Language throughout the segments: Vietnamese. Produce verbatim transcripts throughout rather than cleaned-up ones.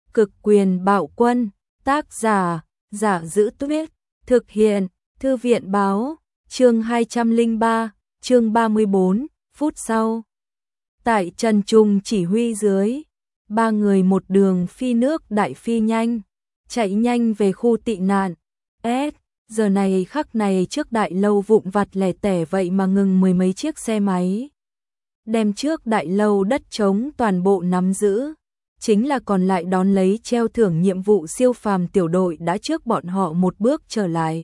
Cực quyền bạo quân, tác giả, Giả Giữ Tuyết, thực hiện, Thư viện báo, chương hai trăm lẻ ba, chương ba mươi bốn, phút sau. Tại Trần Trùng chỉ huy dưới, ba người một đường phi nước đại phi nhanh, chạy nhanh về khu tị nạn. S, giờ này khắc này trước đại lâu vụn vặt lẻ tẻ vậy mà ngừng mười mấy chiếc xe máy. Đem trước đại lâu đất trống toàn bộ nắm giữ, chính là còn lại đón lấy treo thưởng nhiệm vụ siêu phàm tiểu đội đã trước bọn họ một bước trở lại.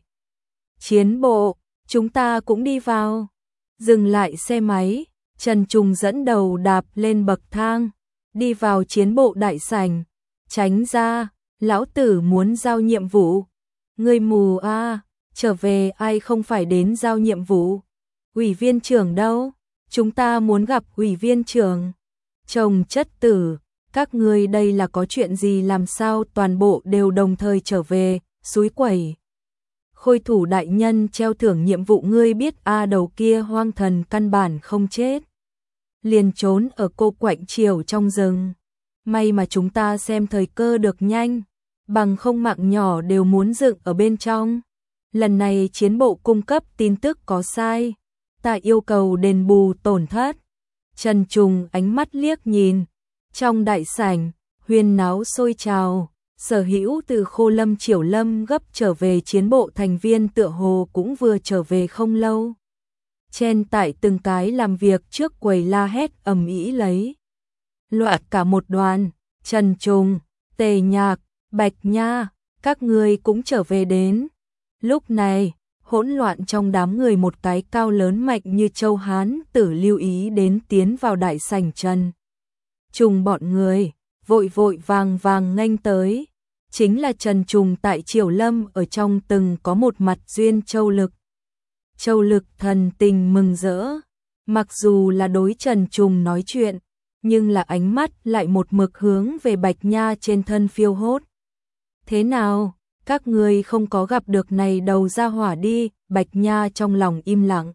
Chiến bộ, chúng ta cũng đi vào. Dừng lại xe máy, Trần Trùng dẫn đầu đạp lên bậc thang, đi vào chiến bộ đại sảnh. Tránh ra, lão tử muốn giao nhiệm vụ. Người mù à, trở về ai không phải đến giao nhiệm vụ. Ủy viên trưởng đâu? Chúng ta muốn gặp ủy viên trưởng. Chồng chất tử, các ngươi đây là có chuyện gì làm sao toàn bộ đều đồng thời trở về, xúi quẩy. Khôi thủ đại nhân treo thưởng nhiệm vụ ngươi biết a à, đầu kia hoang thần căn bản không chết. Liền trốn ở cô quạnh chiều trong rừng. May mà chúng ta xem thời cơ được nhanh, bằng không mạng nhỏ đều muốn dựng ở bên trong. Lần này chiến bộ cung cấp tin tức có sai, ta yêu cầu đền bù tổn thất. Trần Trùng ánh mắt liếc nhìn, trong đại sảnh, huyên náo sôi trào, sở hữu từ Khô Lâm Triểu Lâm gấp trở về chiến bộ thành viên tựa hồ cũng vừa trở về không lâu. Chen tại từng cái làm việc trước quầy la hét ầm ĩ lấy. Loạt cả một đoàn, Trần Trùng, Tề Nhạc, Bạch Nha, các người cũng trở về đến. Lúc này, hỗn loạn trong đám người một cái cao lớn mạnh như châu Hán tử lưu ý đến tiến vào đại sảnh Trần Trùng bọn người, vội vội vàng vàng nghênh tới. Chính là Trần Trùng tại Triều Lâm ở trong từng có một mặt duyên Châu Lực. Châu Lực thần tình mừng rỡ, mặc dù là đối Trần Trùng nói chuyện, nhưng là ánh mắt lại một mực hướng về Bạch Nha trên thân phiêu hốt. Thế nào, các người không có gặp được này đầu ra hỏa đi, Bạch Nha trong lòng im lặng.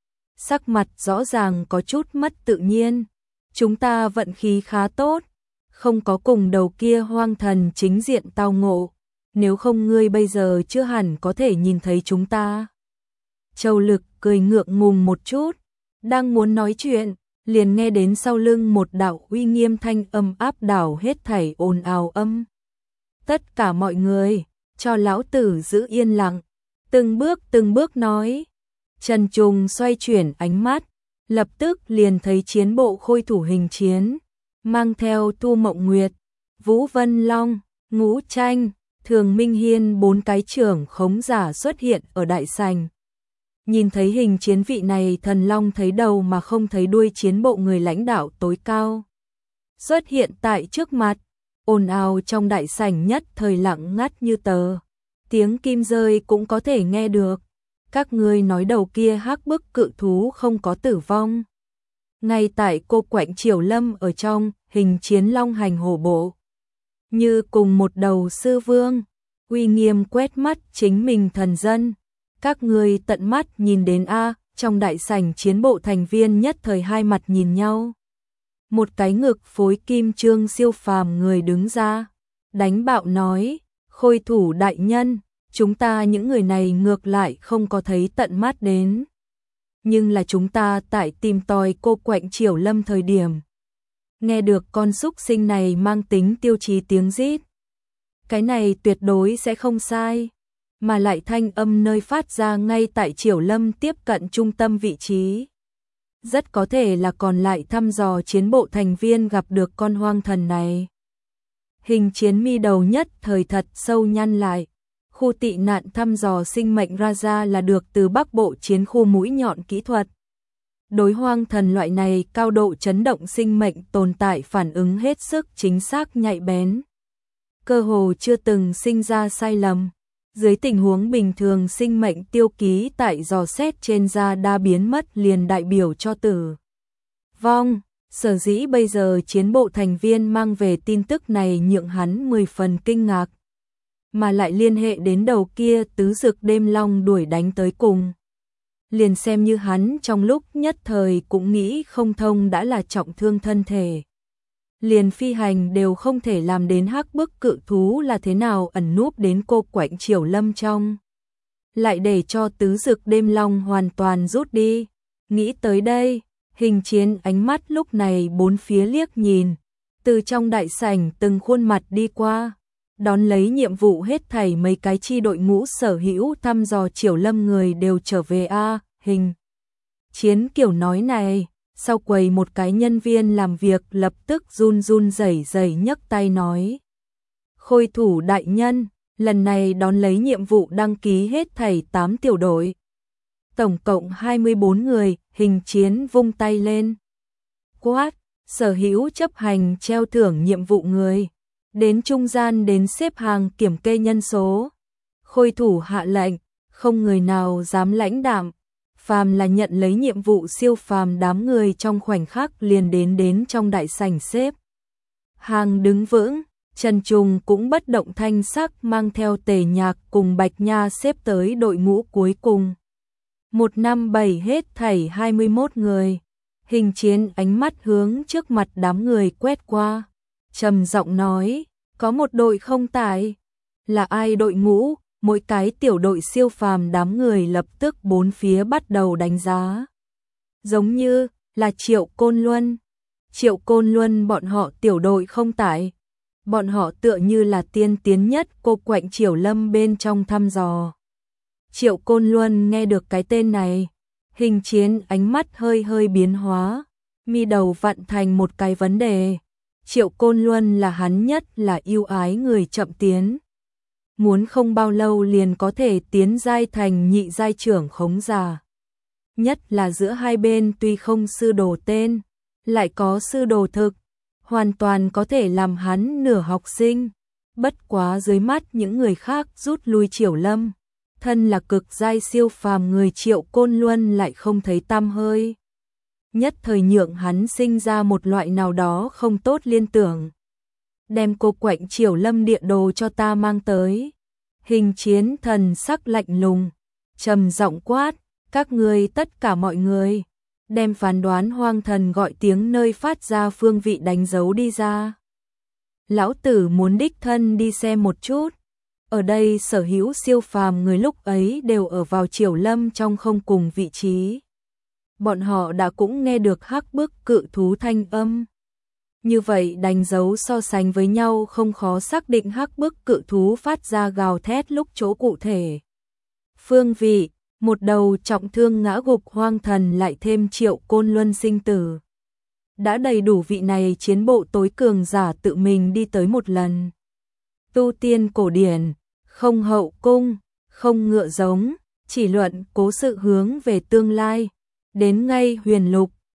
Sắc mặt rõ ràng có chút mất tự nhiên, chúng ta vận khí khá tốt, không có cùng đầu kia hoang thần chính diện tao ngộ, nếu không ngươi bây giờ chưa hẳn có thể nhìn thấy chúng ta. Châu Lực cười ngượng ngùng một chút, đang muốn nói chuyện, liền nghe đến sau lưng một đạo uy nghiêm thanh âm áp đảo hết thảy ồn ào âm. Tất cả mọi người, cho lão tử giữ yên lặng, từng bước từng bước nói. Trần Trùng xoay chuyển ánh mắt, lập tức liền thấy chiến bộ khôi thủ hình chiến, mang theo Tu Mộng Nguyệt, Vũ Vân Long, Ngũ Tranh, Thường Minh Hiên bốn cái trưởng khống giả xuất hiện ở đại sảnh. Nhìn thấy hình chiến vị này thần long thấy đầu mà không thấy đuôi chiến bộ người lãnh đạo tối cao xuất hiện tại trước mặt, ồn ào trong đại sảnh nhất thời lặng ngắt như tờ, tiếng kim rơi cũng có thể nghe được. Các ngươi nói đầu kia hắc bức cự thú không có tử vong. Ngay tại cô quạnh Triều Lâm ở trong, hình chiến long hành hổ bộ, như cùng một đầu sư vương, uy nghiêm quét mắt chính mình thần dân. Các ngươi tận mắt nhìn đến a, trong đại sảnh chiến bộ thành viên nhất thời hai mặt nhìn nhau. Một cái ngực phối kim trương siêu phàm người đứng ra, đánh bạo nói, khôi thủ đại nhân, chúng ta những người này ngược lại không có thấy tận mắt đến. Nhưng là chúng ta tại tìm tòi cô quạnh Triều Lâm thời điểm, nghe được con súc sinh này mang tính tiêu chí tiếng rít. Cái này tuyệt đối sẽ không sai, mà lại thanh âm nơi phát ra ngay tại Triều Lâm tiếp cận trung tâm vị trí. Rất có thể là còn lại thăm dò chiến bộ thành viên gặp được con hoang thần này. Hình chiến mi đầu nhất thời thật sâu nhăn lại. Khu tị nạn thăm dò sinh mệnh ra ra là được từ Bắc Bộ chiến khu mũi nhọn kỹ thuật. Đối hoang thần loại này cao độ chấn động sinh mệnh tồn tại phản ứng hết sức chính xác nhạy bén. Cơ hồ chưa từng sinh ra sai lầm. Dưới tình huống bình thường sinh mệnh tiêu ký tại dò xét trên da đa biến mất liền đại biểu cho tử vong. Sở dĩ bây giờ chiến bộ thành viên mang về tin tức này nhượng hắn mười phần kinh ngạc. Mà lại liên hệ đến đầu kia tứ dực đêm long đuổi đánh tới cùng. Liền xem như hắn trong lúc nhất thời cũng nghĩ không thông đã là trọng thương thân thể. liền phi hành đều không thể làm đến hắc bức cự thú là thế nào ẩn núp đến cô quạnh Triều Lâm trong. Lại để cho tứ dực đêm long hoàn toàn rút đi. Nghĩ tới đây, Hình Chiến ánh mắt lúc này bốn phía liếc nhìn, từ trong đại sảnh từng khuôn mặt đi qua, đón lấy nhiệm vụ hết thảy mấy cái chi đội ngũ sở hữu thăm dò Triều Lâm người đều trở về a. Hình Chiến kiểu nói này, sau quầy một cái nhân viên làm việc lập tức run run rẩy rẩy nhấc tay nói: "Khôi thủ đại nhân, lần này đón lấy nhiệm vụ đăng ký hết thảy tám tiểu đội, tổng cộng hai mươi bốn người." Hình Chiến vung tay lên, quát: "Sở hữu chấp hành treo thưởng nhiệm vụ người, đến trung gian đến xếp hàng kiểm kê nhân số." Khôi thủ hạ lệnh, không người nào dám lãnh đạm, phàm là nhận lấy nhiệm vụ siêu phàm đám người trong khoảnh khắc liền đến đến trong đại sảnh xếp hàng đứng vững. Trần Trùng cũng bất động thanh sắc mang theo Tề Nhạc cùng Bạch Nha xếp tới đội ngũ cuối cùng. Một năm bảy hết thảy hai mươi mốt người. Hình Chiến ánh mắt hướng trước mặt đám người quét qua, trầm giọng nói: "Có một đội không tại." "Là ai đội ngũ?" Mỗi cái tiểu đội siêu phàm đám người lập tức bốn phía bắt đầu đánh giá. Giống như là Triệu Côn Luân. Triệu Côn Luân bọn họ tiểu đội không tại. Bọn họ tựa như là tiên tiến nhất cô quạnh Triều Lâm bên trong thăm dò. Triệu Côn Luân nghe được cái tên này, Hình Chiến ánh mắt hơi hơi biến hóa, mi đầu vặn thành một cái vấn đề. Triệu Côn Luân là hắn nhất là yêu ái người chậm tiến, muốn không bao lâu liền có thể tiến giai thành nhị giai trưởng khống giả. Nhất là giữa hai bên tuy không sư đồ tên, lại có sư đồ thực, hoàn toàn có thể làm hắn nửa học sinh. Bất quá dưới mắt những người khác rút lui Triều Lâm, thân là cực giai siêu phàm người Triệu Côn Luân lại không thấy tăm hơi. Nhất thời nhượng hắn sinh ra một loại nào đó không tốt liên tưởng. "Đem cô quạnh Triều Lâm địa đồ cho ta mang tới." Hình Chiến thần sắc lạnh lùng, trầm giọng quát: "Các ngươi tất cả mọi người, đem phán đoán hoang thần gọi tiếng nơi phát ra phương vị đánh dấu đi ra. Lão tử muốn đích thân đi xem một chút." Ở đây sở hữu siêu phàm người lúc ấy đều ở vào Triều Lâm trong không cùng vị trí. Bọn họ đã cũng nghe được hắc bức cự thú thanh âm. Như vậy đánh dấu so sánh với nhau không khó xác định hắc bức cự thú phát ra gào thét lúc chỗ cụ thể. Phương vị, một đầu trọng thương ngã gục hoang thần lại thêm Triệu Côn Luân sinh tử. Đã đầy đủ vị này chiến bộ tối cường giả tự mình đi tới một lần. Tu tiên cổ điển, không hậu cung, không ngựa giống, chỉ luận cố sự hướng về tương lai. Đến ngay huyền lục,